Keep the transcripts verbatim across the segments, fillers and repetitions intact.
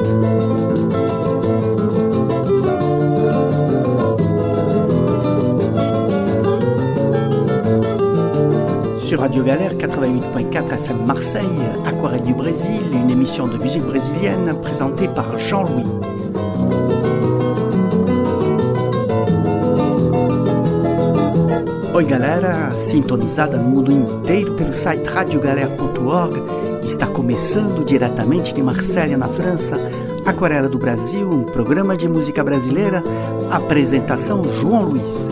Sur Radio Galère quatre-vingt-huit point quatre F M Marseille, Aquarelle du Brésil, une émission de musique brésilienne présentée par Jean-Louis. Oi galera, sintonizada no mundo inteiro pelo site radio galera ponto org, está começando diretamente de Marselha, na França, Aquarela do Brasil, um programa de música brasileira, apresentação João Luiz.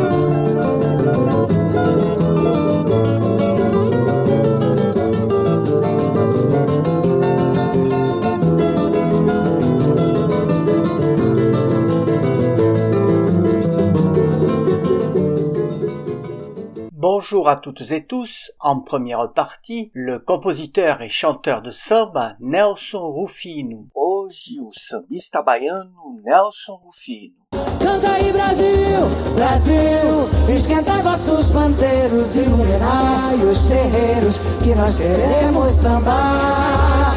Bonjour à toutes et tous. En première partie, le compositeur et chanteur de samba Nelson Rufino. Hoje o sambista baiano Nelson Rufino. Canta aí Brasil, Brasil, esquentai vossos pandeiros, iluminai os terreiros, que nós queremos sambar.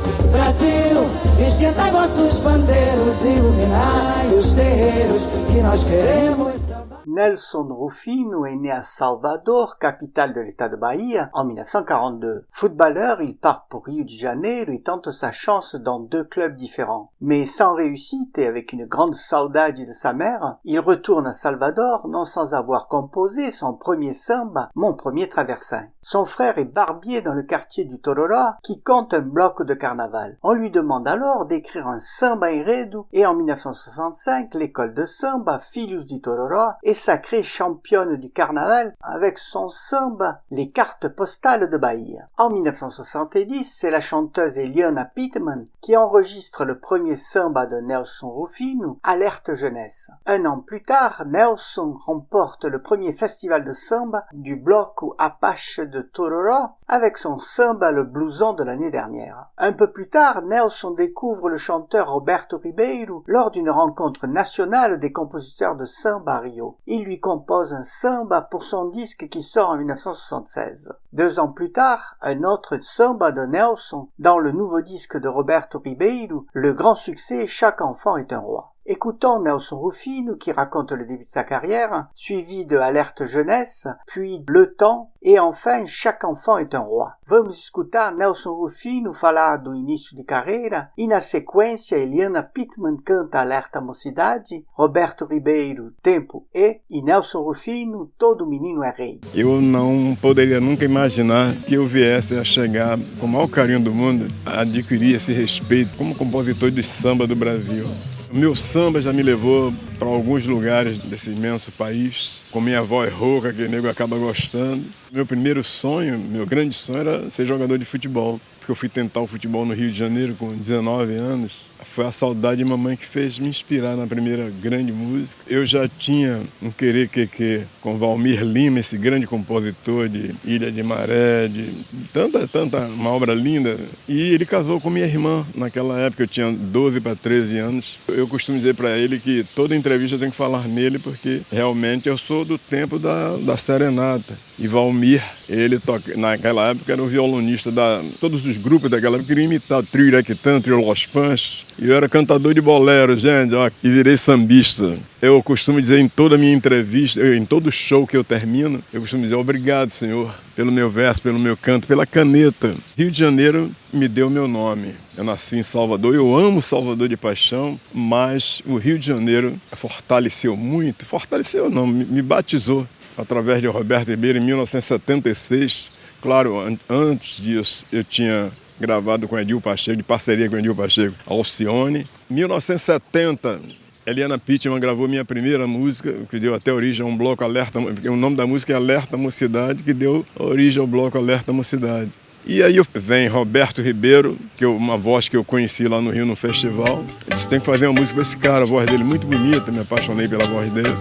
Brasil, esquentai vossos pandeiros, iluminai os terreiros, que nós queremos sambar. Nelson Rufino est né à Salvador, capitale de l'État de Bahia, en dix-neuf cent quarante-deux. Footballeur, il part pour Rio de Janeiro et tente sa chance dans deux clubs différents. Mais sans réussite et avec une grande saudade de sa mère, il retourne à Salvador, non sans avoir composé son premier samba, Mon premier traversin. Son frère est barbier dans le quartier du Tororó, qui compte un bloc de carnaval. On lui demande alors d'écrire un samba enredo et en dix-neuf cent soixante-cinq, l'école de samba Filhos de Tororó est sacrée championne du carnaval avec son samba Les cartes postales de Bahia. En dix-neuf cent soixante-dix, c'est la chanteuse Eliana Pittman qui enregistre le premier samba de Nelson Rufino, Alerte Jeunesse. Un an plus tard, Nelson remporte le premier festival de samba du bloc ou Apache de Tororó avec son samba Le Blouson de l'année dernière. Un peu plus tard, Nelson découvre le chanteur Roberto Ribeiro lors d'une rencontre nationale des compositeurs de samba à Rio. Il lui compose un samba pour son disque qui sort en dix-neuf cent soixante-seize. Deux ans plus tard, un autre samba de Nelson dans le nouveau disque de Roberto Ribeiro, le grand succès Chaque enfant est un roi. Écoutons Nelson Rufino qui raconte le début de sa carrière, suivi de Alerte Jeunesse, puis Le Temps et enfin Chaque enfant est un roi. Vamos escutar Nelson Rufino falar do início de carreira e na sequência Eliana Pittman canta Alerta Mocidade, Roberto Ribeiro Tempo e e Nelson Rufino Todo Menino é Rei. Eu não poderia nunca imaginar que eu viesse a chegar com o maior carinho do mundo a adquirir esse respeito como compositor de samba do Brasil. O meu samba já me levou para alguns lugares desse imenso país, com minha voz rouca, que o nego acaba gostando. Meu primeiro sonho, meu grande sonho era ser jogador de futebol, porque eu fui tentar o futebol no Rio de Janeiro com dezenove anos. Foi a saudade de mamãe que fez me inspirar na primeira grande música. Eu já tinha um querer que que com Valmir Lima, esse grande compositor de Ilha de Maré, de tanta, tanta, uma obra linda. E ele casou com minha irmã naquela época, eu tinha doze para treze anos. Eu costumo dizer para ele que toda entrevista eu tenho que falar nele, porque realmente eu sou do tempo da, da serenata. E Valmir, ele toca, naquela época era o violonista da todos os grupos daquela época, queriam imitar o trio Iraquitã, trio Los Panchos. E eu era cantador de bolero, gente, ó, e virei sambista. Eu costumo dizer em toda a minha entrevista, em todo show que eu termino, eu costumo dizer obrigado, Senhor, pelo meu verso, pelo meu canto, pela caneta. Rio de Janeiro me deu meu nome. Eu nasci em Salvador, eu amo Salvador de paixão, mas o Rio de Janeiro fortaleceu muito, fortaleceu não, me batizou através de Roberto Ribeiro em mil novecentos e setenta e seis. Claro, an- antes disso eu tinha gravado com Edil Pacheco, de parceria com Edil Pacheco, Alcione. Em mil novecentos e setenta, Eliana Pittman gravou minha primeira música, que deu até origem a um bloco Alerta, o nome da música é Alerta Mocidade, que deu origem ao bloco Alerta Mocidade. E aí vem Roberto Ribeiro, que é uma voz que eu conheci lá no Rio no festival. Eu disse, tem que fazer uma música com esse cara, a voz dele é muito bonita, me apaixonei pela voz dele.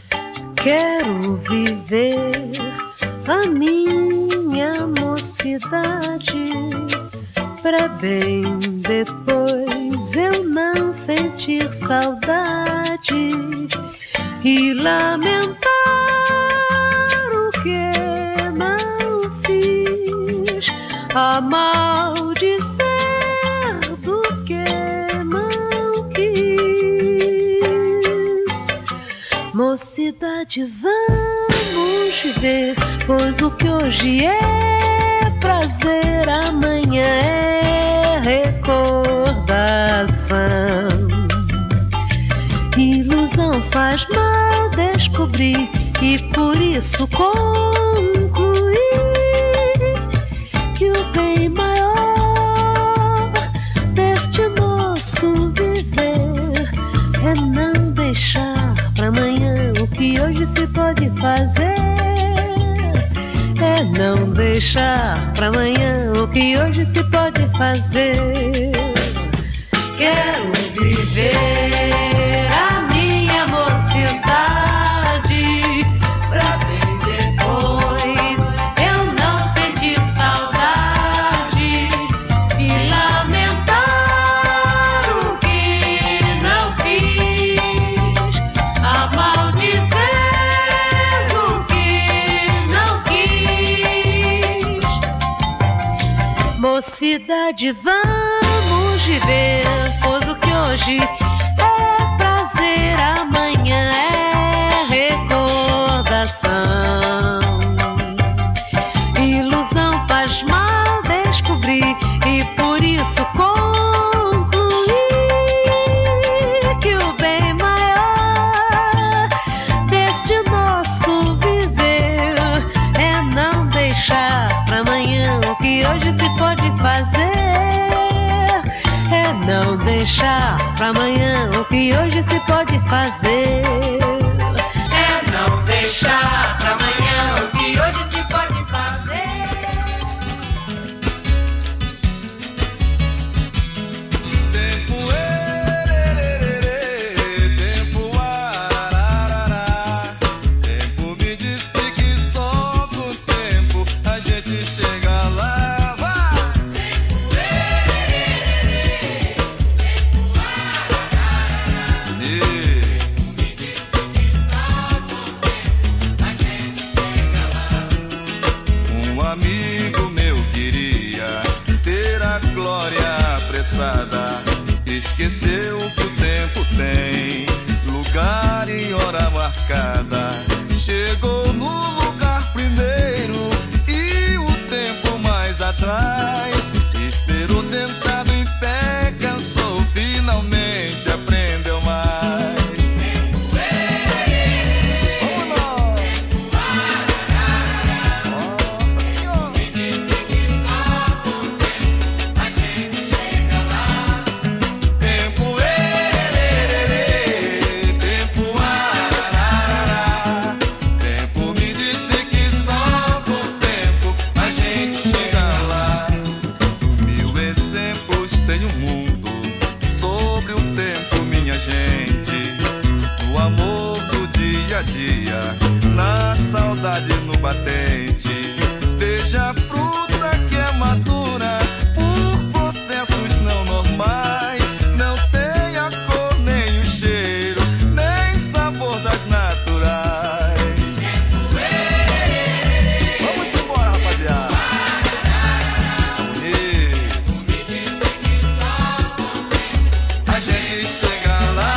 Quero viver a minha mocidade, pra bem depois eu não sentir saudade e lamentar o que não fiz, a maldizer do que Mocidade, vamos ver, pois o que hoje é prazer, amanhã é recordação. Ilusão faz mal descobrir e por isso concluir que o bem maior deste nosso viver é não deixar pra amanhã o que hoje se pode fazer. É não deixar pra amanhã o que hoje se pode fazer. Quero viver a minha mocidade pra bem depois eu não sentir saudade e lamentar o que não fiz, amaldizer o que não quis. Mocidade, vamos viver, pois o que hoje é prazer, amanhã é recordação. Ilusão faz mal descobrir e por isso concluir que o bem maior deste nosso viver é não deixar pra amanhã o que hoje se pode fazer. É não deixar pra amanhã o que hoje se pode fazer. É não deixar pra amanhã o que hoje se pode fazer. Tempo, ererê, tempo, ararará. Tempo me disse que só com o tempo a gente chega lá. Esqueceu que o tempo tem lugar e hora marcada. Chegou no lugar primeiro e o tempo mais atrás. Esperou sentado em pé, cansou, finalmente aprendeu mais. Na saudade no batente, veja a fruta que é madura por processos não normais. Não tem a cor, nem o cheiro, nem sabor das naturais. Vamos embora, rapaziada. A gente chega lá.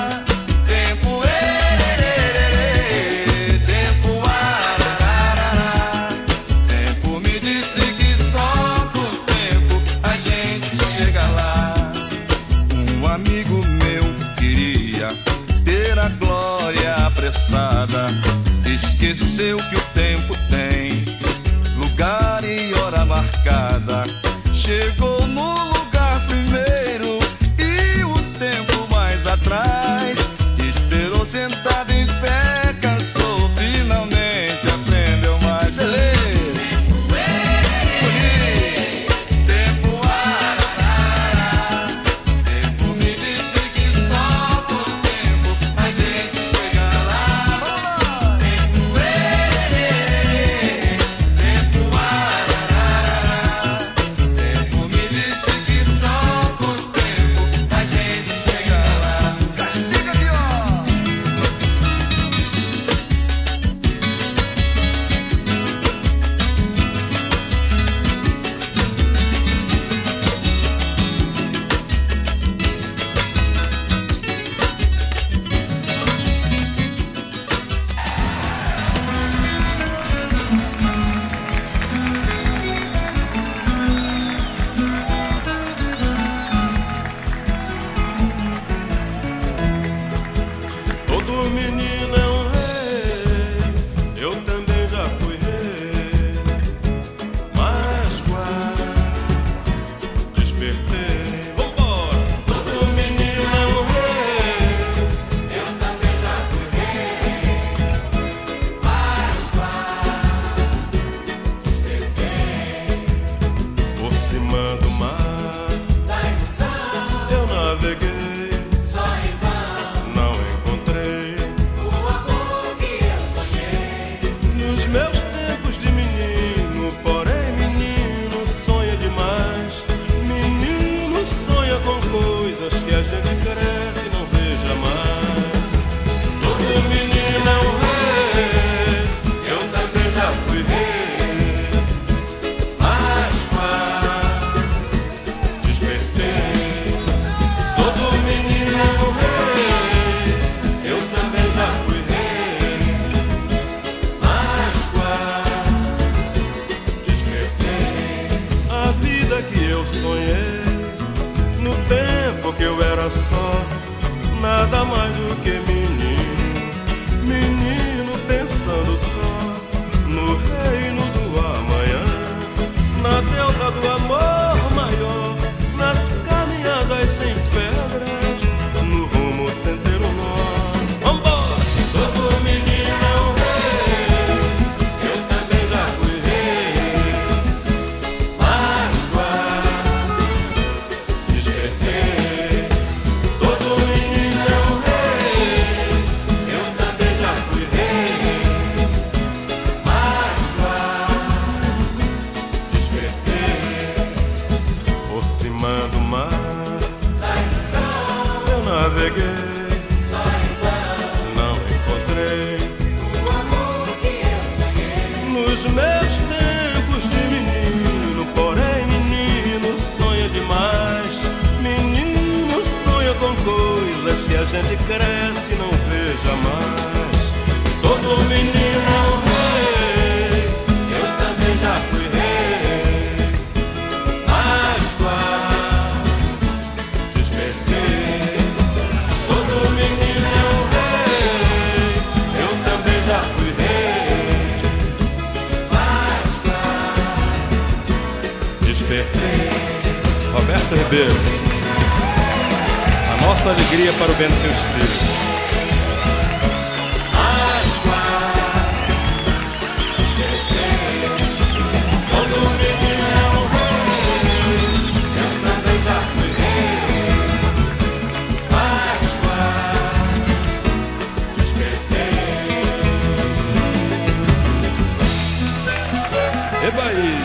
Esqueceu que o tempo tem lugar e hora marcada. Chegou no lugar primeiro e o tempo mais atrás. Esperou sentado em pé, cansou, finalmente aprendeu mais. Beleza. Me naveguei, só em vão, não encontrei o amor que eu sonhei. nos meus tempos de menino. Porém, menino sonha demais. Menino sonha com coisas que a gente cresce e não vê jamais. Todo menino é um rei, eu também já fui rei. Mas quase despertei. Todo menino é um rei, eu também já fui rei. Mas quase despertei. A vida que eu sonhei no tempo que eu era só, nada mais do que menino, menino pensando só no reino do amanhã, na delta do amor maior, nas caminhadas sem pedras, no rumo sem ter um nó. Vambora! Todo menino é um rei, eu também já fui rei. Mas quase despertei. Todo menino é um rei, eu também já fui rei. Mas quase despertei. Por cima do mar, Da ilusão, eu naveguei, só em vão, não encontrei o amor que eu sonhei. nos meus tempos de menino. Porém, menino sonha demais. Menino sonha com coisas que a gente cresce e não vê jamais. Todo menino é um rei, eu também já fui rei. Mas quase despertei. Todo menino é um rei, eu também já fui rei. Mas quase despertei. Roberto Ribeiro, a nossa alegria para o bem do teu espírito. Mas quase despertei. Todo menino é um rei, eu também já fui rei. Mas quase despertei. Eba aí!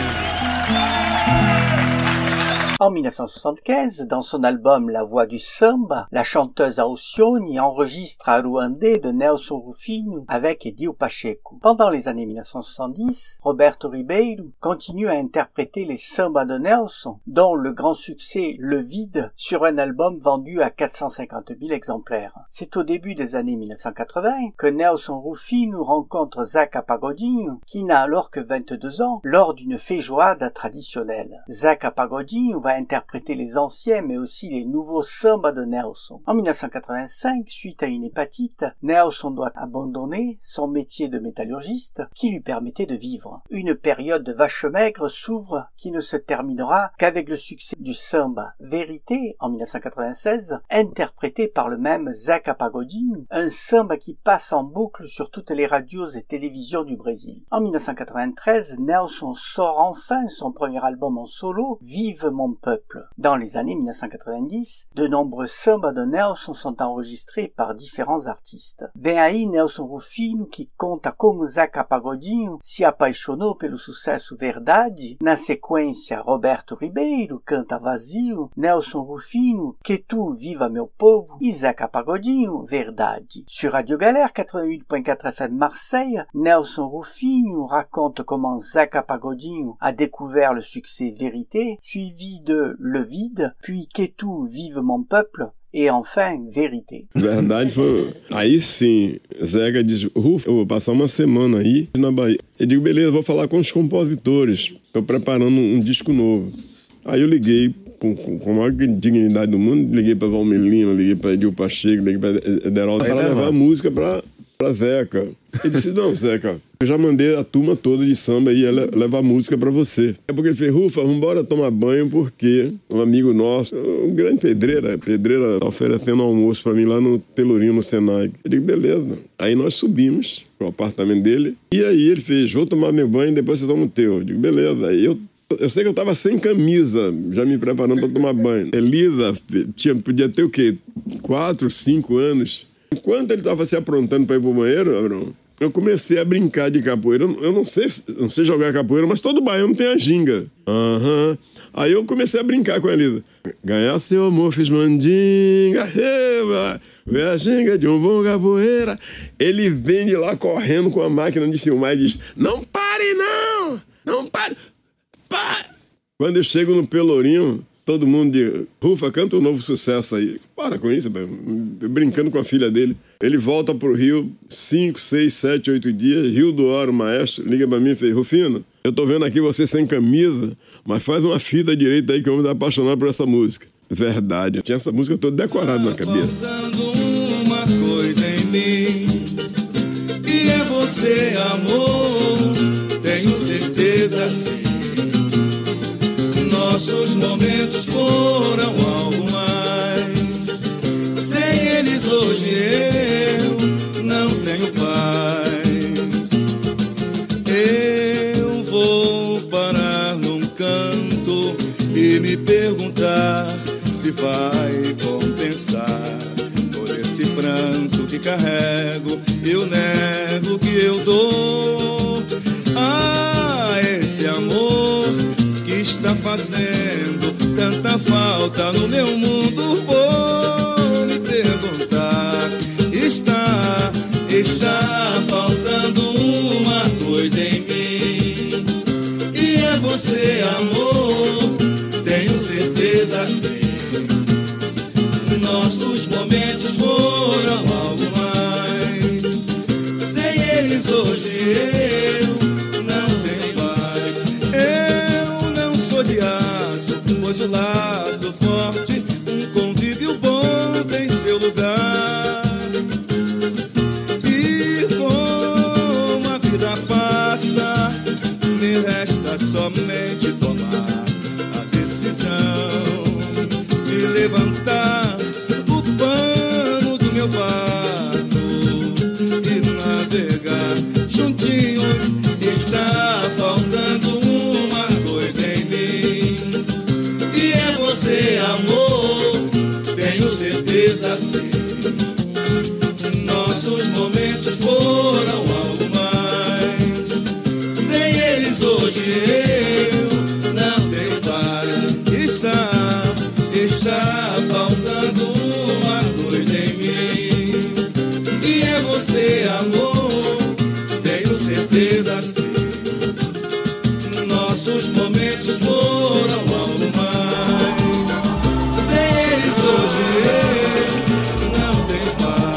En mille neuf cent soixante-quinze, dans son album La Voix du Samba, la chanteuse Alcione enregistre a Ruandê de Nelson Rufino avec Edio Pacheco. Pendant les années mille neuf cent soixante-dix, Roberto Ribeiro continue à interpréter les sambas de Nelson, dont le grand succès Le Vide, sur un album vendu à quatre cent cinquante mille exemplaires. C'est au début des années mille neuf cent quatre-vingts que Nelson Rufino rencontre Zeca Pagodinho, qui n'a alors que vingt-deux ans, lors d'une feijoada traditionnelle. Zeca Pagodinho va interpréter les anciens mais aussi les nouveaux sambas de Nelson. En mille neuf cent quatre-vingt-cinq, suite à une hépatite, Nelson doit abandonner son métier de métallurgiste qui lui permettait de vivre. Une période de vache maigre s'ouvre qui ne se terminera qu'avec le succès du samba Vérité en mille neuf cent quatre-vingt-seize, interprété par le même Zeca Pagodinho, un samba qui passe en boucle sur toutes les radios et télévisions du Brésil. En mille neuf cent quatre-vingt-treize, Nelson sort enfin son premier album en solo, Vive mon peuple. Dans les années mille neuf cent quatre-vingt-dix, de nombreux sambas de Nelson sont enregistrés par différents artistes. Vem aí Nelson Rufino, que conta como Zeca Pagodinho se apaixonou pelo sucesso Verdade. Na sequência, Roberto Ribeiro canta Vazio, Nelson Rufino, Que tu viva meu povo, e Zeca Pagodinho, Verdade. Sur Radio Galère quatre-vingt-huit point quatre F M Marseille, Nelson Rufino raconte comment Zeca Pagodinho a découvert le succès Vérité, suivi de Le Vide, puis Que tu vive mon peuple, e enfin Vérité. Verdade foi. Aí sim, Zeca diz: Ruf, eu vou passar uma semana aí na Bahia. Eu digo: beleza, vou falar com os compositores. Estou preparando um, um disco novo. Aí eu liguei com, com, com a maior dignidade do mundo, liguei para Valmelino, liguei para Edio Pacheco, liguei para Ederaldo, para levar a música para para Zeca. Ele disse: não, Zeca, eu já mandei a turma toda de samba e ia levar música para você. É porque ele fez: Rufa, vamos embora tomar banho, porque um amigo nosso, um grande pedreira, pedreira, tá oferecendo almoço para mim lá no Pelourinho, no Senai. Eu digo: beleza. Aí nós subimos pro apartamento dele, e aí ele fez: vou tomar meu banho e depois você toma o teu. Eu digo: beleza. Aí eu Eu sei que eu estava sem camisa, já me preparando para tomar banho. Elisa tinha, podia ter o quê? Quatro, cinco anos. Enquanto ele estava se aprontando para ir pro banheiro, Abrão, eu comecei a brincar de capoeira. Eu não sei, não sei jogar capoeira, mas todo baiano tem a ginga. Uhum. Aí eu comecei a brincar com a Elisa. Ganhar seu amor, fiz mandinga, reba, vê a ginga de um bom capoeira. Ele vem de lá correndo com a máquina de filmar e diz: não pare não, não pare, pare. Quando eu chego no Pelourinho, todo mundo diz: Rufa, canta um novo sucesso aí. Para com isso, brincando com a filha dele. Ele volta pro Rio, cinco, seis, sete, oito dias. Rio do Ouro, maestro, liga pra mim e fez: Rufino, eu tô vendo aqui você sem camisa, mas faz uma fita direita aí que eu vou me apaixonar por essa música. Verdade, eu tinha essa música toda decorada na cabeça. Faltando uma coisa em mim, e é você, amor, tenho certeza sim. Nossos momentos foram algo mais, sem eles hoje eu não tenho paz. Eu vou parar num canto e me perguntar se vai compensar por esse pranto que carrego. Eu nego que eu dou a esse amor que está fazendo tanta falta no meu mundo. Vou me perguntar, está, está faltando uma coisa em mim, e é você, amor, tenho certeza sim. Nossos momentos foram algo mais, sem eles hoje eu não tenho paz. Eu não sou de aço, pois o laço forte, um convívio bom tem seu lugar. E como a vida passa, me resta somente tomar a decisão de levantar o pano do meu barco e navegar juntinhos. Está faltando uma coisa em mim, e é você, amor, tenho certeza sim. Nossos momentos foram algo mais, sem eles hoje eu não tenho paz. Está, está faltando uma coisa em mim, e é você, amor, tenho certeza sim. Nossos momentos foram algo mais, sem eles hoje eu não tenho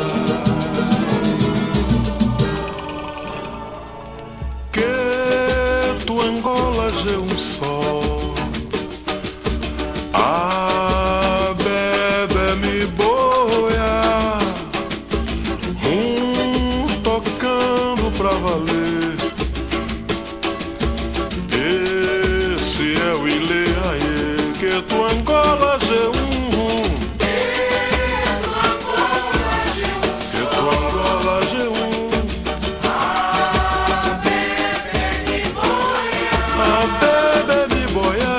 paz. Que tu Angola é um sol, a bebê me boia, um tocando pra valer. Esse é o Ile Aie, que tu Angola é um, que tu Angola é um. A bebê me boia,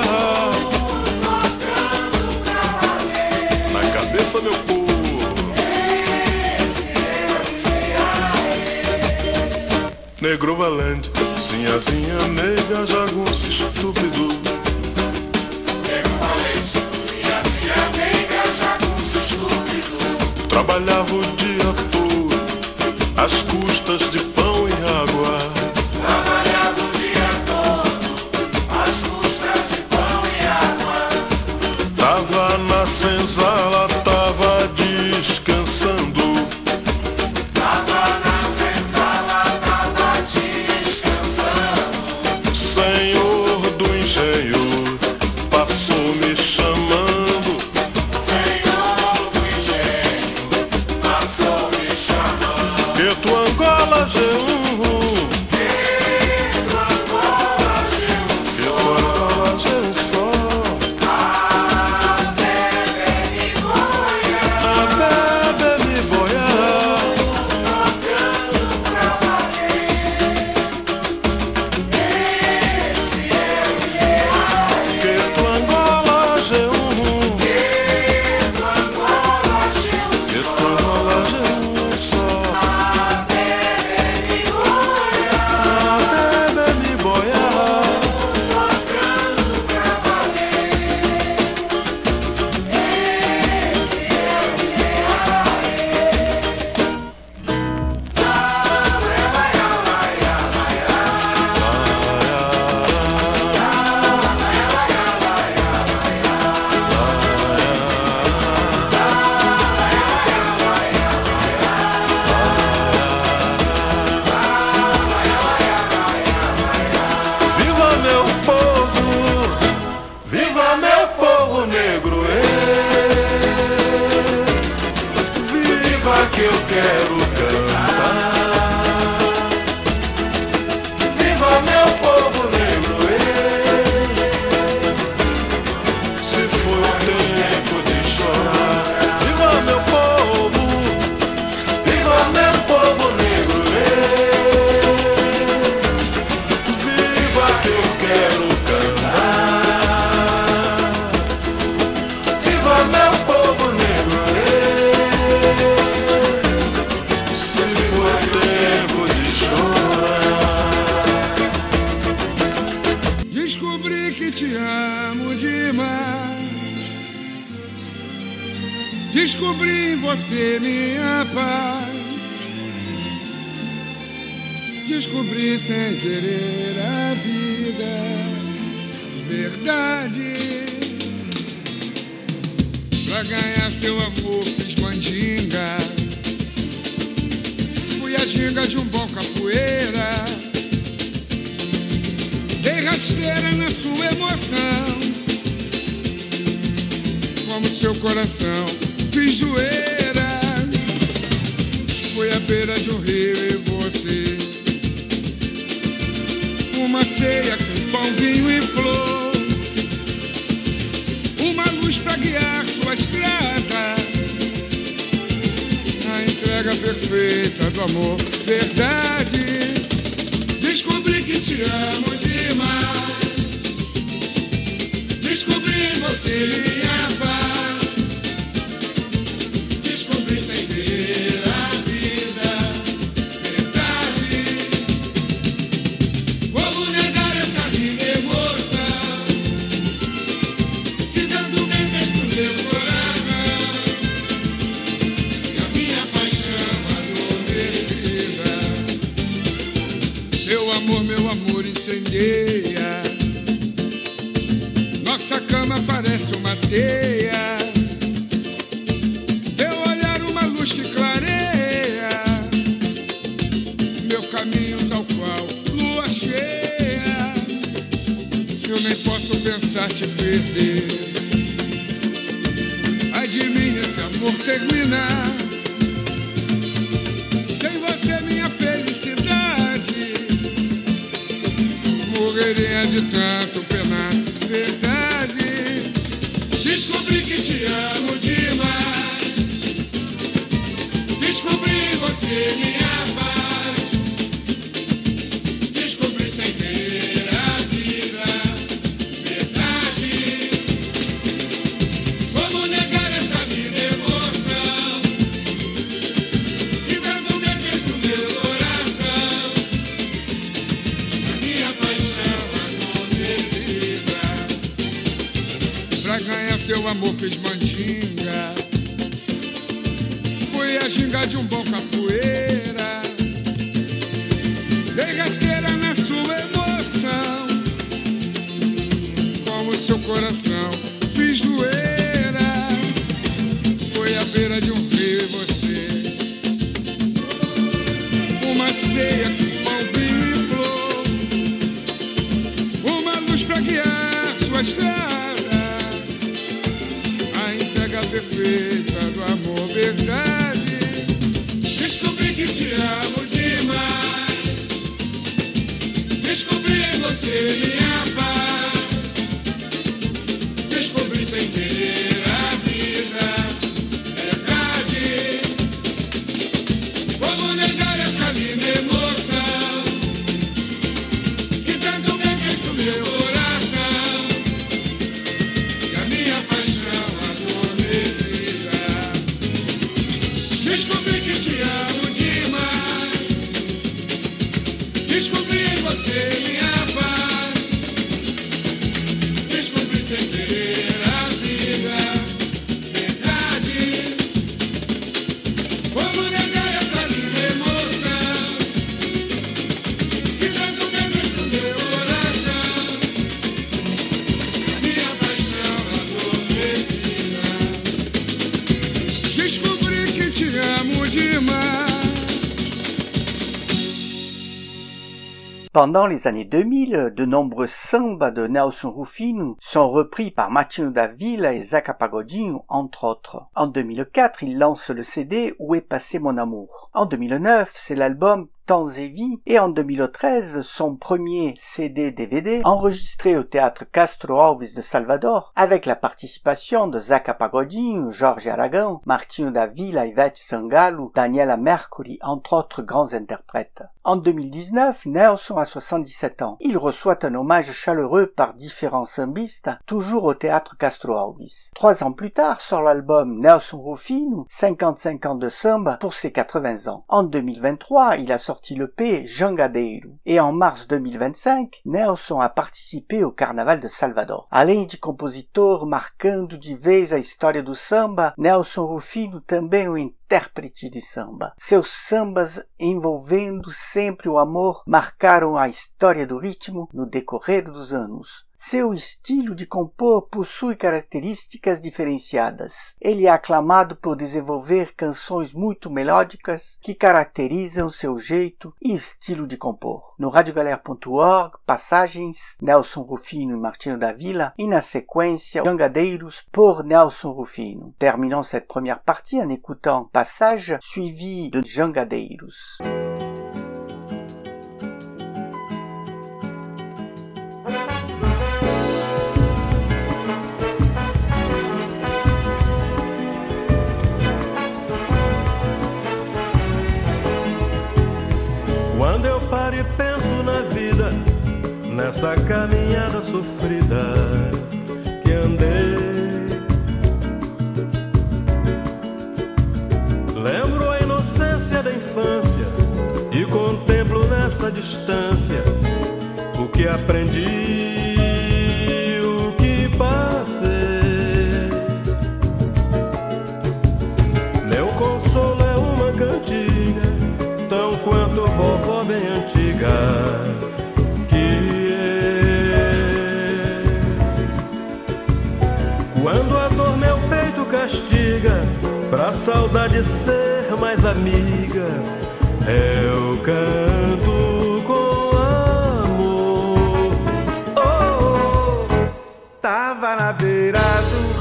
na cabeça meu povo. Negro valente, zinhazinha nega, jagunço estúpido. Negro valente, zinhazinha nega, jagunço estúpido. Trabalhava o dia todo, às custas de pão e água. Trabalhava o dia todo, às custas de pão e água. Tava na senzala, tava descansando. Tava na senzala, tava descansando. Senhor do engenho passou me chamando. Senhor do engenho passou me chamando. Que tu Angola que eu quero cantar. Viva meu povo negro, ei, se for tempo de chorar. Viva meu povo, viva meu povo negro, ei, viva que eu quero cantar. Viva meu povo negro, se for tempo de chorar. Descobri que te amo demais. Descobri em você minha paz. Descobri sem querer a vida, verdade. Pra ganhar seu amor fiz mandinga. Fui a ginga de um bom capoeira. Dei rasteira na sua emoção. Como seu coração fiz zoeira. Fui à beira de um rio e você. Uma ceia com pão, vinho e flor. Uma luz pra guiar sua estrada. A entrega perfeita do amor, verdade. Descobri que te amo demais. Descobri em você minha paz. Descobri sem ver a vida, verdade. Como negar essa linda emoção que tanto bem fez pro meu coração. E a minha paixão adormecida. Meu amor, meu amor incendeia. Nossa cama parece uma teia. Teu olhar uma luz que clareia. Meu caminho tal qual lua cheia. Eu nem posso pensar te perder. Ai de mim esse amor terminar. Sem você minha felicidade. Morreria de tanto penar, verdade. Descobri que te amo demais. Descobri em você minha paz. Descobri sem ver a vida, verdade. Como negar essa linda emoção que tanto me fez pro meu coração. A minha paixão adormecida. Pra ganhar seu amor fiz mandinga. Fui a ginga de um bom capoeira. Dei rasteira na sua emoção. Como seu coração fiz zoeira. Foi à beira de um rio e você. Uma ceia com pão, vinho e flor. Uma luz pra guiar sua estrada. A entrega perfeita do amor, verdade. Pendant les années deux mille, de nombreux sambas de Nelson Rufino sont repris par Martinho da Vila et Zeca Pagodinho, entre autres. En deux mille quatre, il lance le C D Où est passé mon amour. En deux mille neuf, c'est l'album Temps et Vie, et en deux mille treize, son premier C D D V D, enregistré au théâtre Castro Alves de Salvador, avec la participation de Zeca Pagodinho, Jorge Aragão, Martinho da Vila, Ivete Sangalo, Daniela Mercury, entre autres grands interprètes. En deux mille dix-neuf, Nelson a soixante-dix-sept ans. Il reçoit un hommage chaleureux par différents sambistes, toujours au théâtre Castro Alves. Trois ans plus tard sort l'album Nelson Rufino, cinquante-cinq ans de samba pour ses quatre-vingts ans. En deux mille vingt-trois, il a sorti le P Jangadeiro. Et en mars deux mille vingt-cinq, Nelson a participé au Carnaval de Salvador. Além de compositor marcando de vez a história do samba, Nelson Rufino também é um intérprete de samba. Seus sambas envolvendo sempre o amor marcaram a história do ritmo no decorrer dos anos. Seu estilo de compor possui características diferenciadas. Ele é aclamado por desenvolver canções muito melódicas que caracterizam seu jeito e estilo de compor. No radiogalera ponto org, passagens Nelson Rufino e Martinho da Vila, e na sequência Jangadeiros por Nelson Rufino. Terminons cette première partie en écoutant Passage suivi de Jangadeiros. Quando eu paro e penso na vida, nessa caminhada sofrida que andei, lembro a inocência da infância e contemplo nessa distância o que aprendi, o que passei. Meu consolo é uma cantiga, tão quanto vovó bem antiga que é. Quando a dor meu peito castiga, pra saudade ser mais amiga, eu canto com amor. Oh, oh, oh. Tava na beira do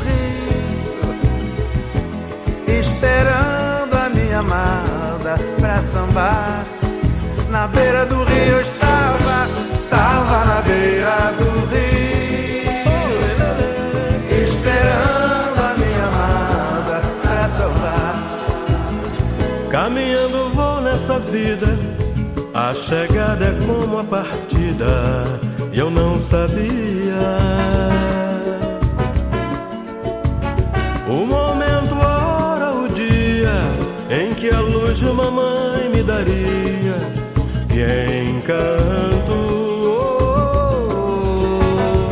rio, esperando a minha amada pra sambar. Na beira do rio estava, estava na beira do rio, esperando a minha amada pra sambar. Caminhando vou nessa vida, a chegada é como a partida, e eu não sabia o momento, a hora, o dia em que a luz de mamãe me daria, e encanto. Oh, oh, oh.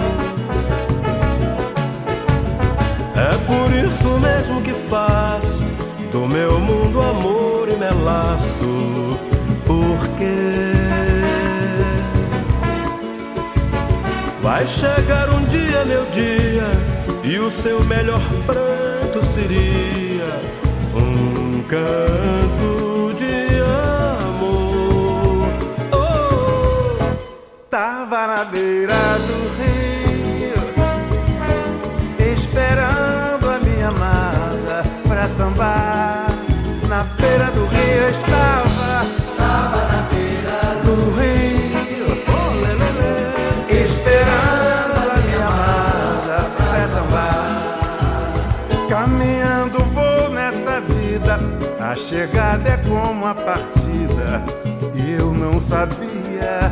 É por isso mesmo que faço do meu mundo amor e melaço, porque vai chegar um dia, meu dia, e o seu melhor pranto seria um canto de amor. Oh, oh. Tava na beira do rio, esperando a minha amada pra sambar. Na beira do rio estava, estava na beira do rio, oh, lê, lê, lê, esperando a minha amada pra sambar. Caminhando vou nessa vida, a chegada é como a partida, e eu não sabia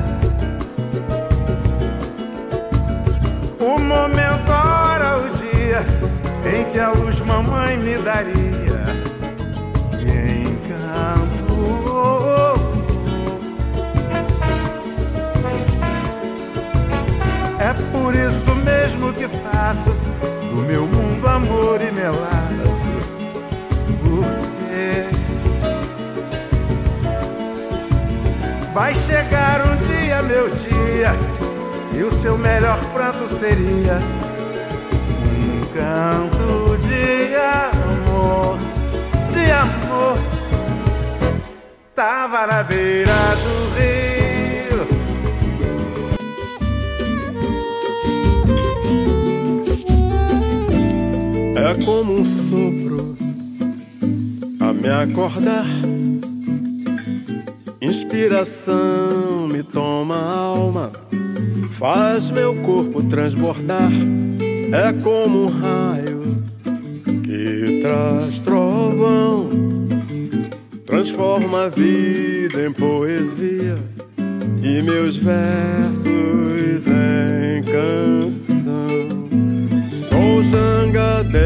o momento, a hora, o dia em que a luz mamãe me daria, de encanto. É por isso mesmo que faço do meu mundo amor e melaço, porque vai chegar um dia, meu dia, e o seu melhor pranto seria um canto de amor, de amor. Tava na beira do rio, me acordar. Inspiração me toma a alma, faz meu corpo transbordar. É como um raio que traz trovão, transforma a vida em poesia e meus versos em canção. Sou jangadeiro,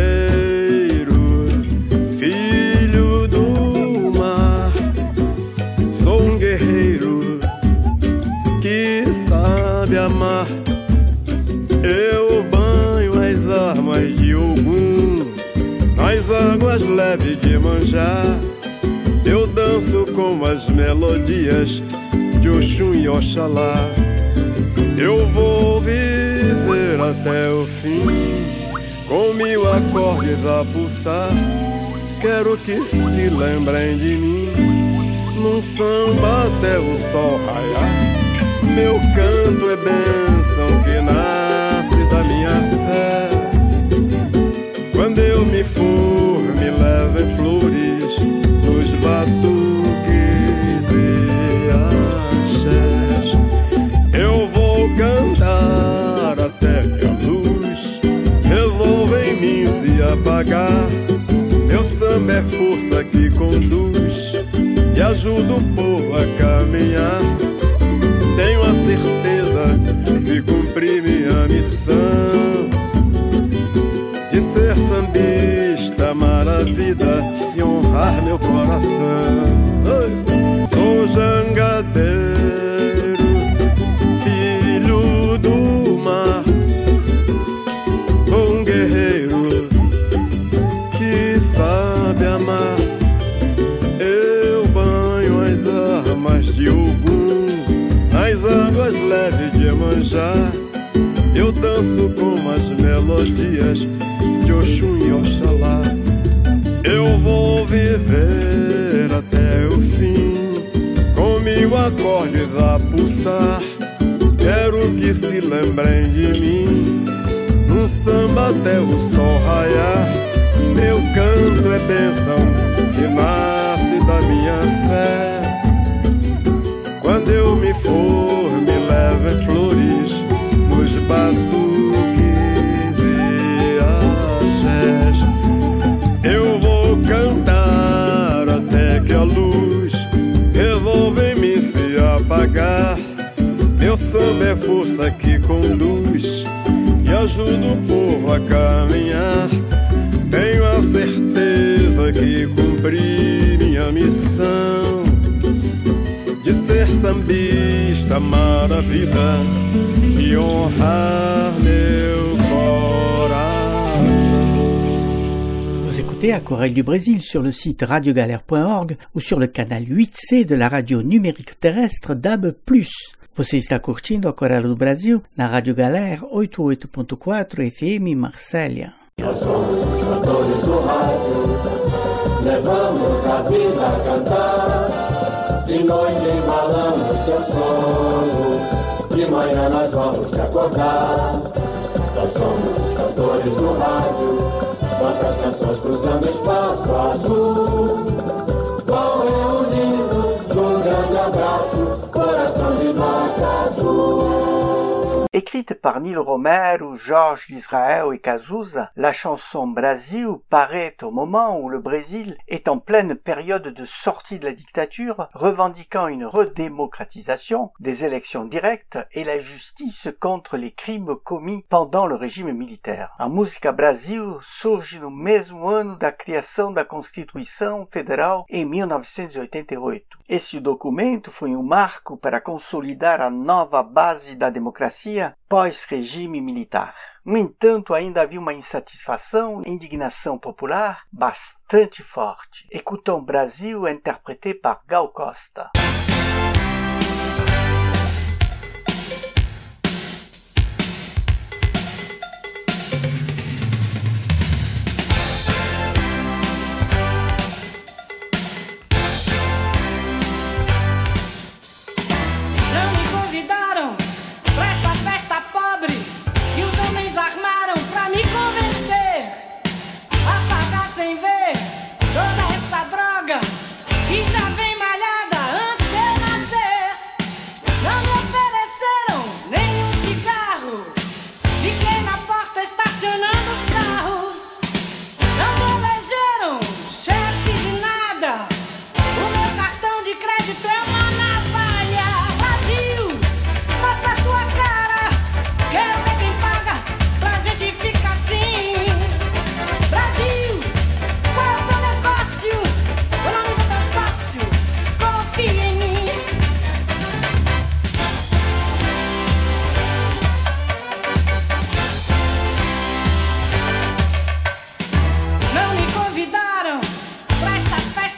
filho do mar, sou um guerreiro que sabe amar. Eu banho as armas de Ogum nas águas leves de Manjá. Eu danço com as melodias de Oxum e Oxalá. Eu vou viver até o fim, com mil acordes a pulsar. Quero que se lembrem de mim, num samba até o sol raiar. Meu canto é bênção que nasce da minha fé. Quando eu me for, me levem flores nos batuques e axés. Eu vou cantar até que a luz resolva em mim se apagar. Meu samba é força que conduz e ajuda o povo a caminhar. Tenho a certeza de cumprir minha missão, de ser sambista, amar a vida e honrar meu coração. Sou jangadeiro, filho do mar, sou um guerreiro que sabe amar. Eu banho as armas de Ogum nas águas leves de Iemanjá. Eu danço com as melodias de Oxum e Oxalá. Eu vou viver até o fim, com mil acordes a pulsar. Quero que se lembrem de mim, num samba até o sol raiar. Meu canto é bênção que nasce da minha fé. Quando eu me for, me leve flores nos batuques e axés. Eu vou cantar até que a luz resolva em mim se apagar. Meu samba é força que conduz e ajuda o povo a caminhar. Tenho a certeza que cumpri minha missão, de ser sambista, amar a vida e honrar meu coração. Vous écoutez Aquarelle du Brésil sur le site radiogalère point org ou sur le canal huit C de la radio numérique terrestre D A B plus. Você está curtindo Aquarelle do Brasil na Rádio Galera oitenta e oito ponto quatro F M Marsella. Nós somos os cantores do rádio, levamos a vida a cantar. De noite embalamos teu sono, de manhã nós vamos te acordar. Nós somos os cantores do rádio, nossas canções cruzando espaço azul. Vão reunindo num grande abraço, coração de norte a sul. Écrite par Neil Romero, Georges Israël et Cazuza, la chanson Brasil paraît au moment où le Brésil est en pleine période de sortie de la dictature, revendiquant une redémocratisation, des élections directes et la justice contre les crimes commis pendant le régime militaire. A música Brasil surge no mesmo ano da criação da Constituição Federal em mil novecentos e oitenta e oito. Esse documento foi um marco para consolidar a nova base da democracia pós-regime militar. No entanto, ainda havia uma insatisfação e indignação popular bastante forte. Écoutons Brasil interprété par Gal Costa. Sem ver toda essa droga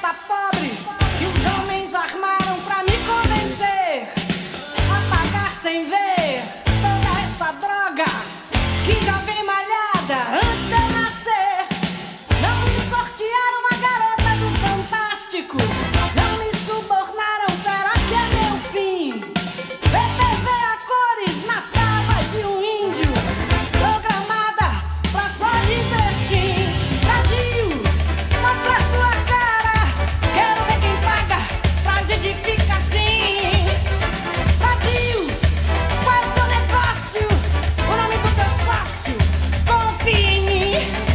era pobre, que os homens armaram pra me convencer a pagar sem ver toda essa droga que já vem malhada antes de eu nascer. Não me sortearam a garota do Fantástico, não me subornaram, será que é meu fim? V T V a cores na tábua de um índio, programada pra só dizer sim. Brasil, mostra a tua cara, quero ver quem paga pra gente ficar assim. Brasil, qual é o teu negócio? O nome do teu sócio, confia em mim.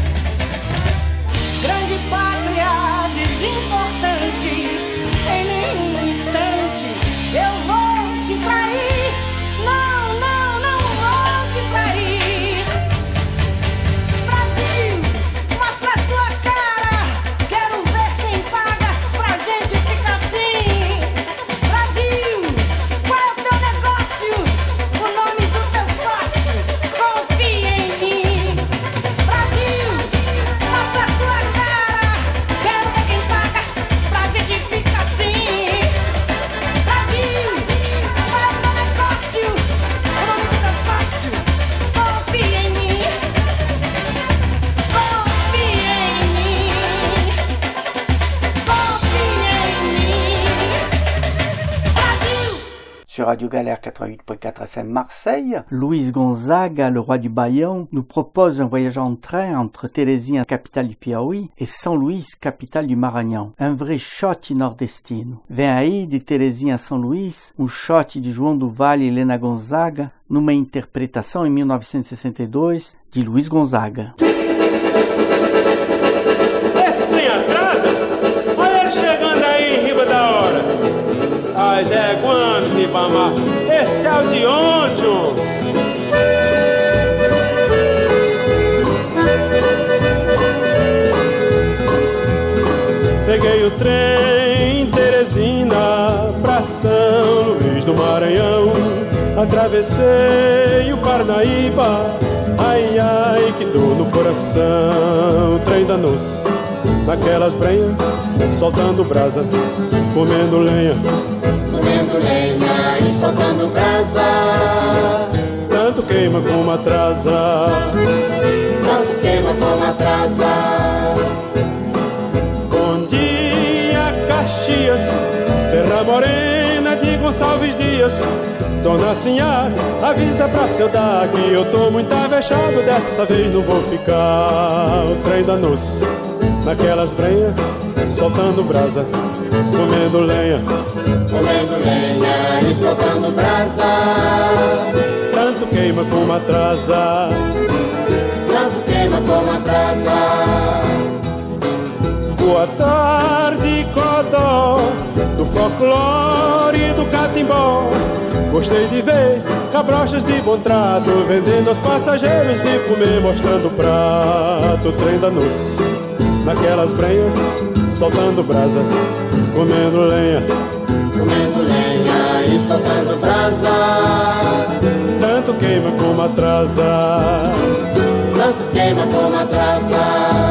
Grande pátria desimportante, em nenhum instante eu vou te trair. Não, não, não vou te trair. Brasil, mostra a tua cara, quero ver quem paga pra gente ficar assim. Brasil, qual é o teu negócio? O nome do teu sócio, confia em mim. Brasil, mostra a tua cara, quero ver quem paga pra gente ficar assim. Brasil, qual é o teu negócio? O nome do teu sócio, confia em mim. Confia em mim. Confia em mim. Brasil. Sur Radio Galère quatre-vingt-huit point quatre F M Marseille, Luis Gonzaga, le roi du Baião, nous propose un voyage en train entre Teresina, capitale du Piauí, et São Luís, capitale du Maranhão. Un vrai shot nordestino. Vem aí, de Teresina a São Luís, um shot de João do Vale e Helena Gonzaga, numa interpretação em mil novecentos e sessenta e dois de Luis Gonzaga. Esse trem atrasa? Olha ele chegando aí em riba da hora. Mas é quando, Ribamar? Esse é o de ontem, ó. Peguei o trem em Teresina pra São Luís do Maranhão. Atravessei o Parnaíba, ai ai que dor no coração. O trem danou-se naquelas brenhas, soltando brasa, comendo lenha, comendo lenha e soltando brasa. Tanto queima como atrasa, tanto queima como atrasa. Bom dia, Caxias, terra morena de Gonçalves Dias. Dona Sinhá, avisa pra seu dar que eu tô muito avexado, dessa vez não vou ficar. O trem danou-se naquelas brenhas, soltando brasa, comendo lenha, comendo lenha e soltando brasa. Tanto queima como atrasa, tanto queima como atrasa. Boa tarde, Codó, do folclore e do catimbó. Gostei de ver cabrochas de bom trato, vendendo aos passageiros de comer, mostrando o prato. O trem danou-se naquelas brenhas, soltando brasa, comendo lenha, comendo lenha e soltando brasa. Tanto queima como atrasa, tanto queima como atrasa.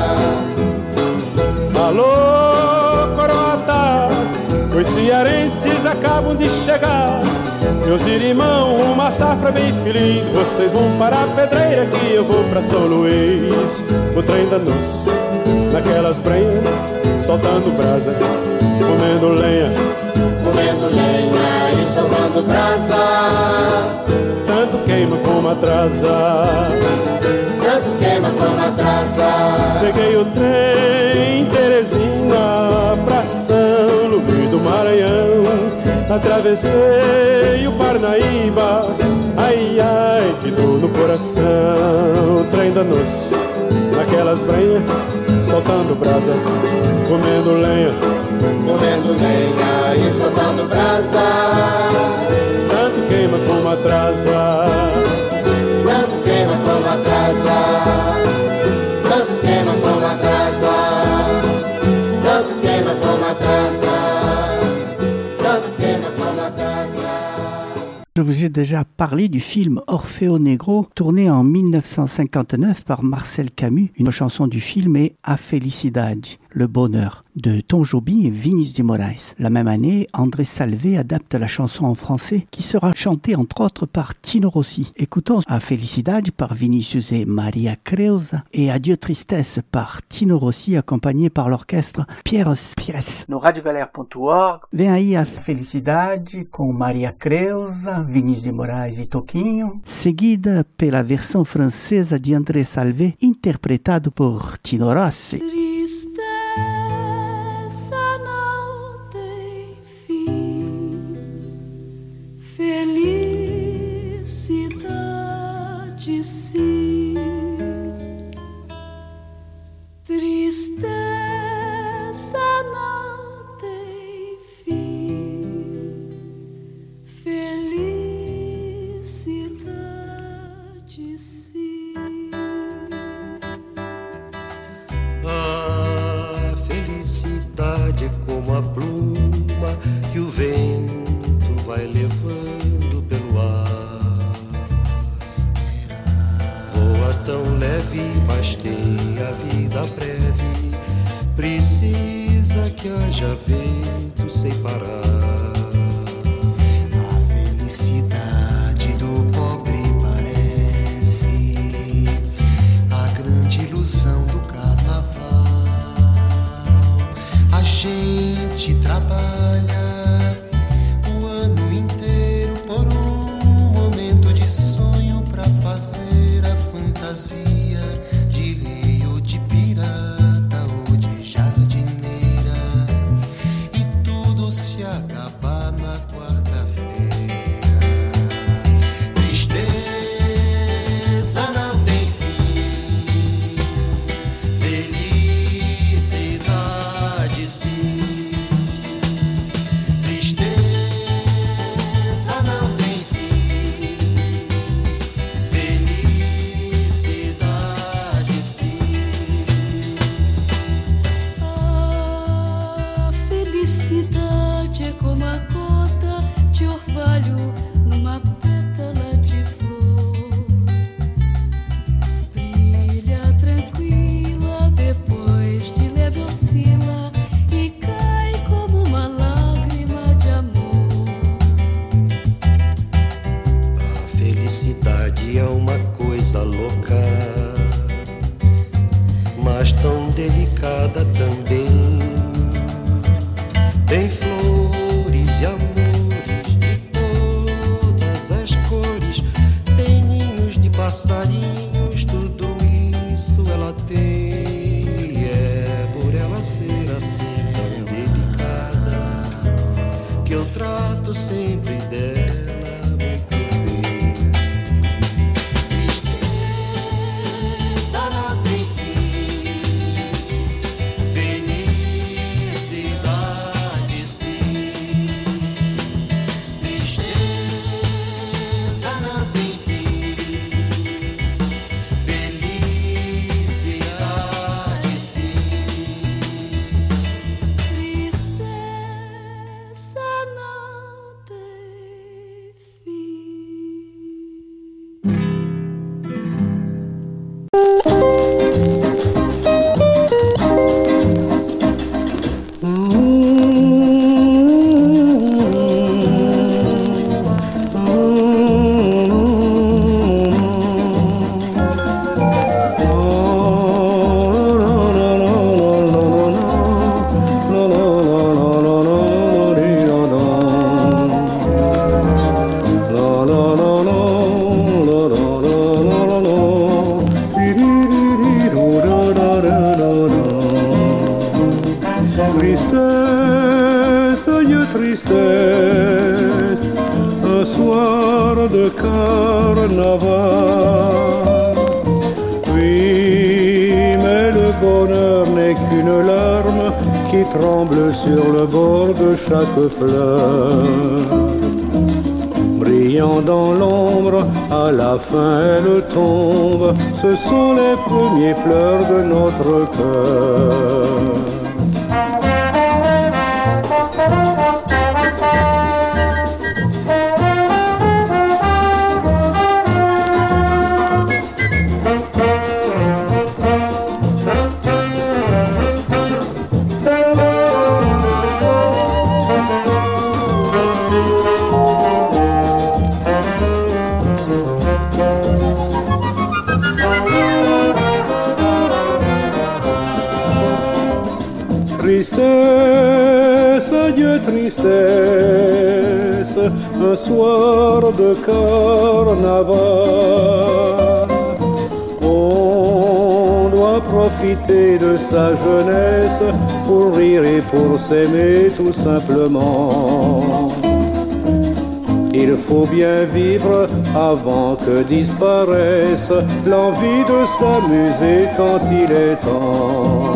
Alô, Coroatá, os cearenses acabam de chegar. Meus irmãos, uma safra bem feliz. Vocês vão para a pedreira que eu vou pra São Luís. O trem danou-se naquelas brenhas, soltando brasa, comendo lenha, comendo lenha e soltando brasa. Tanto queima como atrasa, tanto queima como atrasa. Peguei o trem em Teresina pra São Luís do Maranhão. Atravessei o Parnaíba, ai ai que dor no coração. O trem danou-se naquelas brenhas, soltando brasa, comendo lenha, comendo lenha e soltando brasa. Tanto queima como atrasa, tanto queima como atrasa. Tanto queima como atrasa, tanto queima como atrasa. Je vous ai déjà parlé du film Orfeo Negro, tourné en mille neuf cent cinquante-neuf par Marcel Camus. Une chanson du film est A Felicidade. Le bonheur de Tom Joby et Vinícius de Moraes. La même année, André Salvé adapte la chanson en français qui sera chantée entre autres par Tino Rossi. Écoutons A Felicidade par Vinícius et Maria Creuza et Adieu Tristesse par Tino Rossi accompagné par l'orchestre Pierre Pires. No radio galera ponto org vem aí A Felicidade com Maria Creuza, Vinícius de Moraes e Toquinho, seguida pela versão francesa de André Salvé interpretado por Tino Rossi. Tristeza não tem fim, felicidade sim. Tristeza não tem fim, felicidade sim. A felicidade é como a pluma que o vento vai levando pelo ar. Voa tão leve, mas tem a vida breve. Precisa que haja vento sem parar. A felicidade do pobre parece a grande ilusão do carnaval. A gente trabalha o ano inteiro por um momento de sonho pra fazer a fantasia de rei ou de pirata ou de jardineira, e tudo se acabar na quarta-feira. Tristeza não tem fim, felicidade sim. Tristeza não tem fim, felicidade sim. A felicidade é como a gota de orvalho numa pétala de flor. Brilha tranquila, depois de leve oscila e cai como uma lágrima de amor. A felicidade é uma coisa louca, mas tão delicada também. Tem flores e amores de todas as cores, tem ninhos de passarinhos, tudo isso ela tem. É por ela ser assim tão delicada que eu trato sempre dela muito bem. Tristeza não tem fim, felicidade sim. Tristeza não tem fim, felicidade sim. Tristeza não tem Tristesse, adieu tristesse, un soir de carnaval. Oui, mais le bonheur n'est qu'une larme qui tremble sur le bord de chaque fleur. Brillant dans l'ombre, à la fin elle tombe, ce sont les premiers pleurs de notre cœur. adieu tristesse, un soir de carnaval. On doit profiter de sa jeunesse pour rire et pour s'aimer tout simplement. Il faut bien vivre avant que disparaisse l'envie de s'amuser quand il est temps.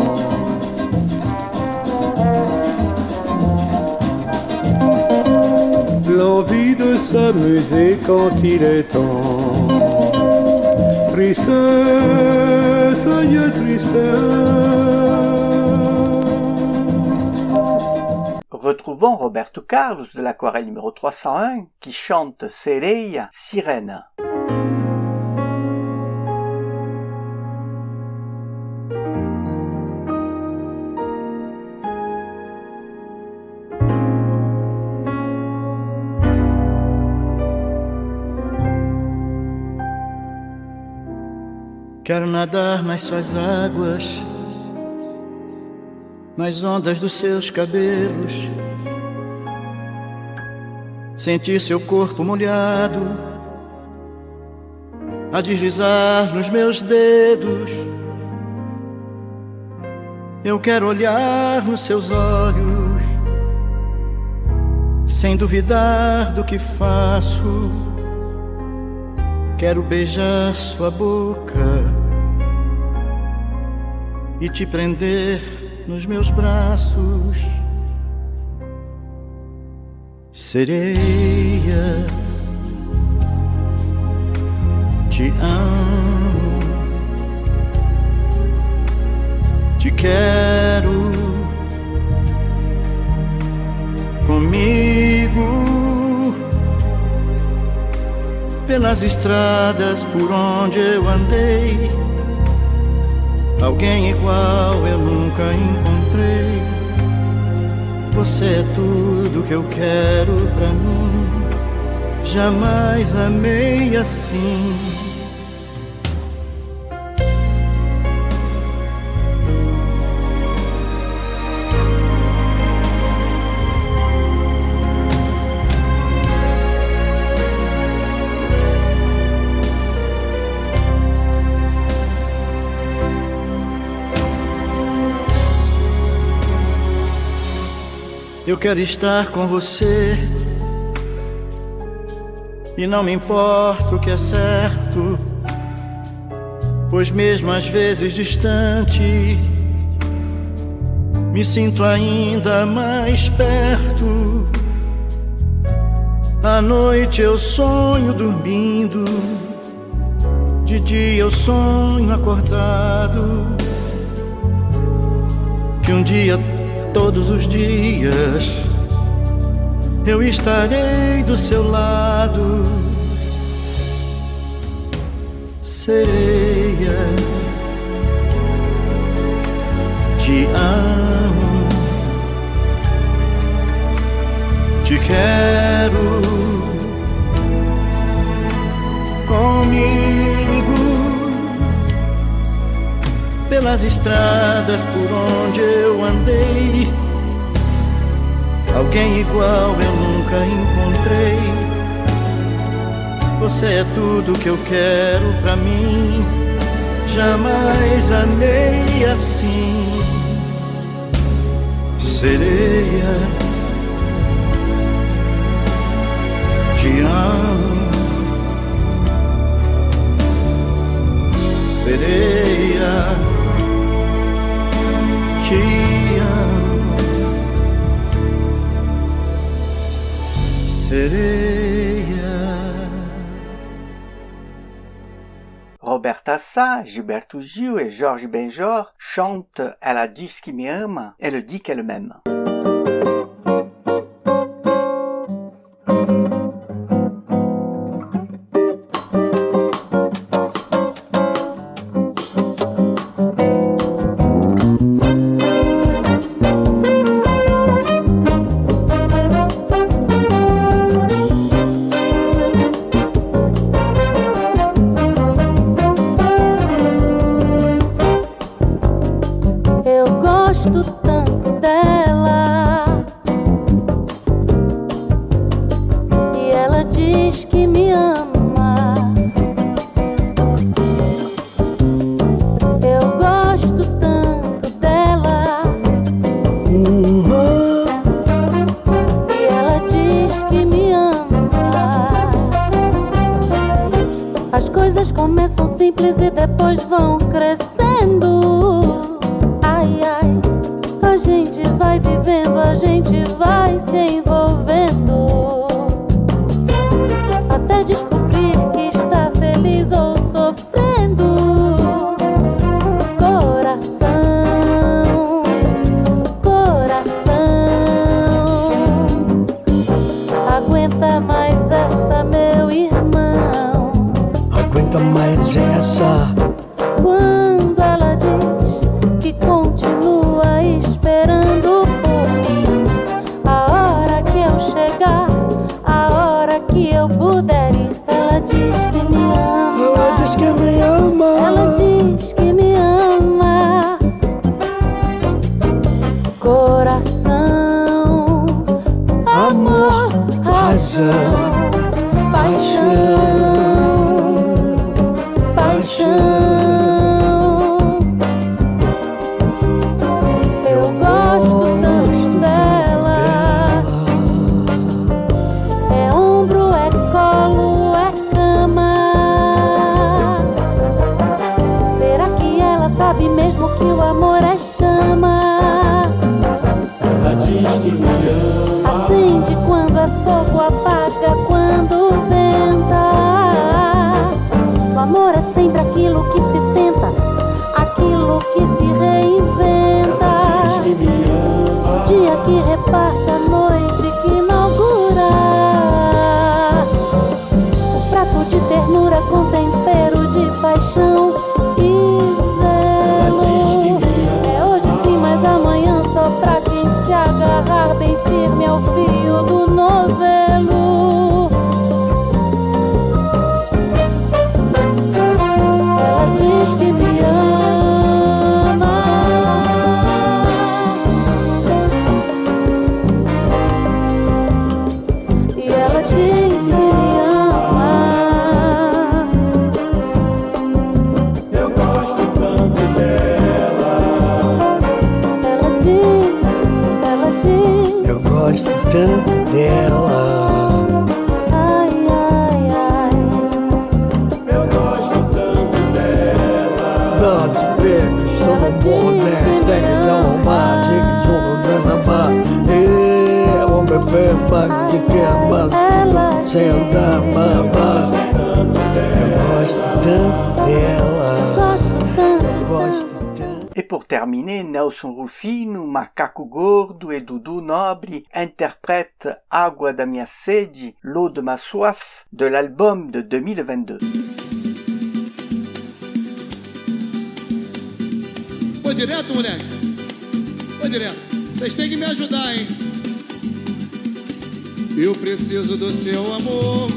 L'envie de s'amuser quand il est temps. Tristesse, adieu tristesse. Retrouvons Roberto Carlos de l'aquarelle numéro trois cent un qui chante Sereia, Sirène. Quero nadar nas suas águas, nas ondas dos seus cabelos, sentir seu corpo molhado a deslizar nos meus dedos. Eu quero olhar nos seus olhos, sem duvidar do que faço. Quero beijar sua boca e te prender nos meus braços. Sereia, te amo, te quero comigo pelas estradas por onde eu andei. Alguém igual eu nunca encontrei. Você é tudo que eu quero pra mim. Jamais amei assim. Eu quero estar com você e não me importa o que é certo, pois mesmo às vezes distante me sinto ainda mais perto. À noite eu sonho dormindo, de dia eu sonho acordado, que um dia, todos os dias, eu estarei do seu lado. Sereia, te amo, te quero comigo pelas estradas por onde eu andei. Alguém igual eu nunca encontrei. Você é tudo que eu quero pra mim. Jamais amei assim. Sereia, te amo. Sereia, te amo. Sereia. Roberta Sá, Gilberto Gil et Georges Benjor chantent « Elle a dit ce qui m'aime, elle dit qu'elle m'aime ». Gosto tanto dela. coisas começam simples e depois vão crescendo. Ai, ai, a gente vai vivendo, a gente vai se envolvendo, até descobrir que está feliz ou sofrendo. Coração, coração, aguenta mais essa, meu irmão. Aguenta mais essa. Quando ela diz que continua esperando por mim, a hora que eu chegar, a hora que eu puder ir, ela diz que me ama. Ela diz que me ama. Ela diz que me ama. Coração, amor, razão, paixão, paixão. Eu gosto tanto dela. É ombro, é colo, é cama. Será que ela sabe mesmo que o amor é chama? Ela diz que me ama. Acende quando é fogo, apaga quando venta. O amor é sempre aquilo que se tenta, aquilo que se reinventa. Ela diz que me ama. Dia que reparte a noite que inaugura. O prato de ternura com tempero de paixão e zelo. É hoje sim, mas amanhã só pra quem se agarrar bem firme ao fio do novelo. Ela diz que me ama. E ela diz que me ama. Eu gosto tanto dela. Ela diz, ela diz. Eu gosto tanto dela. Ai, ai, ai. Eu gosto tanto dela. Nós pegos Ela somos bons diz que nesta me não ama. mais que somos nanabá. E homem beba que quer mais Ela sem andar babá. Eu gosto tanto dela. Gosto tanto. Gosto tanto. E por terminer, Nelson Rufino, Macaco Gordo e Dudu Nobre interprètent Água da Minha Sede, L'eau de ma soif, de l'album de deux mille vingt-deux. Vou direto, moleque. Vou direto. Vocês têm que me ajudar, hein? Eu preciso do seu amor.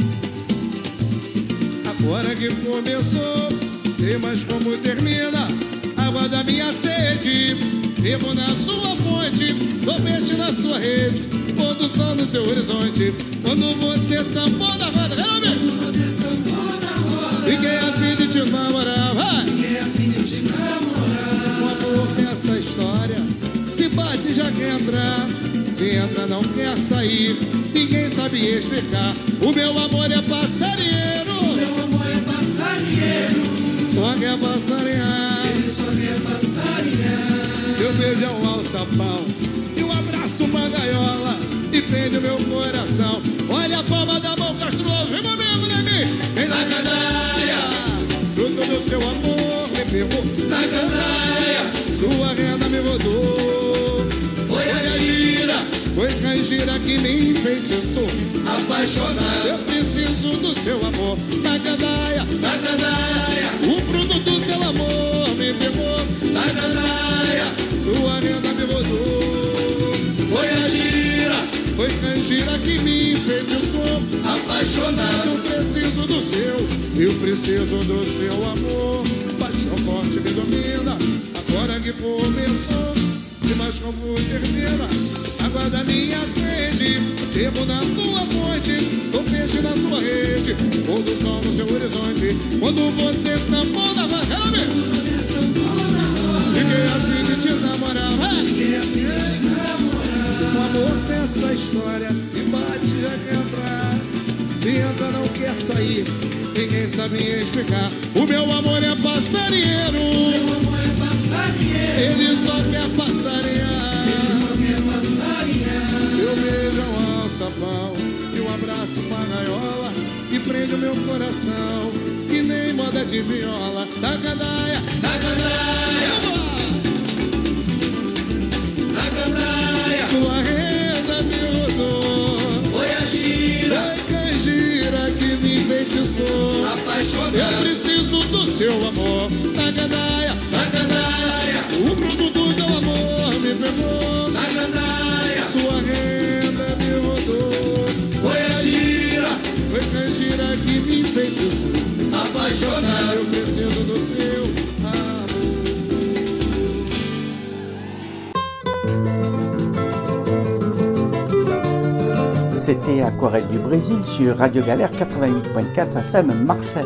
Agora que começou, sei mais como termina. Água da minha sede, vivo na sua fonte, dou peixe na sua rede, pôr do sol no seu horizonte. Quando você sambou na roda, quero ver. Quando você sambou na roda, fiquei a fim de te namorar, vai. Fiquei a fim de te namorar. O amor tem essa história, se bate já quer entrar, se entra não quer sair, ninguém sabe explicar. O meu amor é passarinheiro, o meu amor é passarinheiro, só quer passarinhar, ele só quer passarinhar. Seu beijo é um alçapão e um abraço uma gaiola e prende o meu coração. Olha a palma da mão, Castro, vem comigo, neguinho. Vem na gandaia, fruto do seu amor me pegou. Na gandaia, sua renda me rodou. Foi a gira, foi a gira que me enfeitiçou. Apaixonado, eu preciso do seu amor. Na gandaia, na gandaia, o fruto do seu amor me pegou. Na gandaia, sua renda me rodou. Foi a gira, foi a gira que me enfeitiçou. Apaixonado, eu preciso do seu, eu preciso do seu amor. Paixão forte me domina, agora que começou, se mais como termina. Água da minha sede, bebo na tua fonte, dou peixe na sua rede, pôr do sol no seu horizonte. Quando você sambou na roda, quero ver. Fiquei a fim de te namorar, vai. Fiquei a fim de namorar. O amor tem essa história, se bate já quer entrar, Se entra não quer sair, ninguém sabe explicar. O meu amor é passarinheiro, meu amor é passarinheiro. Ele só quer passarinhar, ele só quer passarinhar. Seu beijo é um alçapão e um abraço uma gaiola e prende o meu coração que nem moda de viola. Da gandaia, da gandaia, da gandaia. Sua renda me rodou, foi a gira, foi que gira que me enfeitiçou. Apaixonado, eu preciso do seu amor. Da gandaia, da gandaia. O produto do teu amor me pegou. Da gandaia, sua renda me rodou, foi a gira, foi que gira que me enfeitiçou. Apaixonado, eu preciso do seu amor. C'était Aquarelle du Brésil sur Radio Galère quatre-vingt-huit point quatre F M Marseille.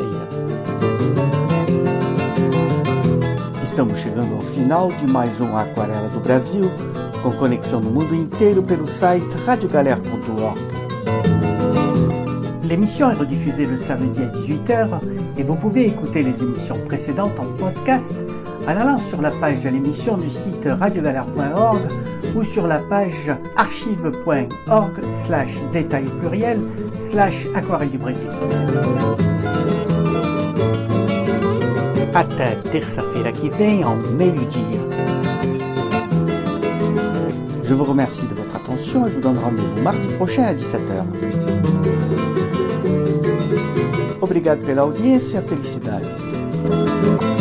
Estamos chegando ao final de mais um Aquarela do Brasil, com conexão no mundo inteiro pelo site radio galère point org. L'émission est rediffusée le samedi à dix-huit heures et vous pouvez écouter les émissions précédentes en podcast en allant sur la page de l'émission du site radio galère point org ou sur la page archive point org slash détail pluriel slash aquarelle du Brésil. Até terça-feira que vem ao meio-dia. Je vous remercie de votre attention et vous donne rendez-vous mardi prochain à dix-sept heures. Obrigado pela audiência, felicidades.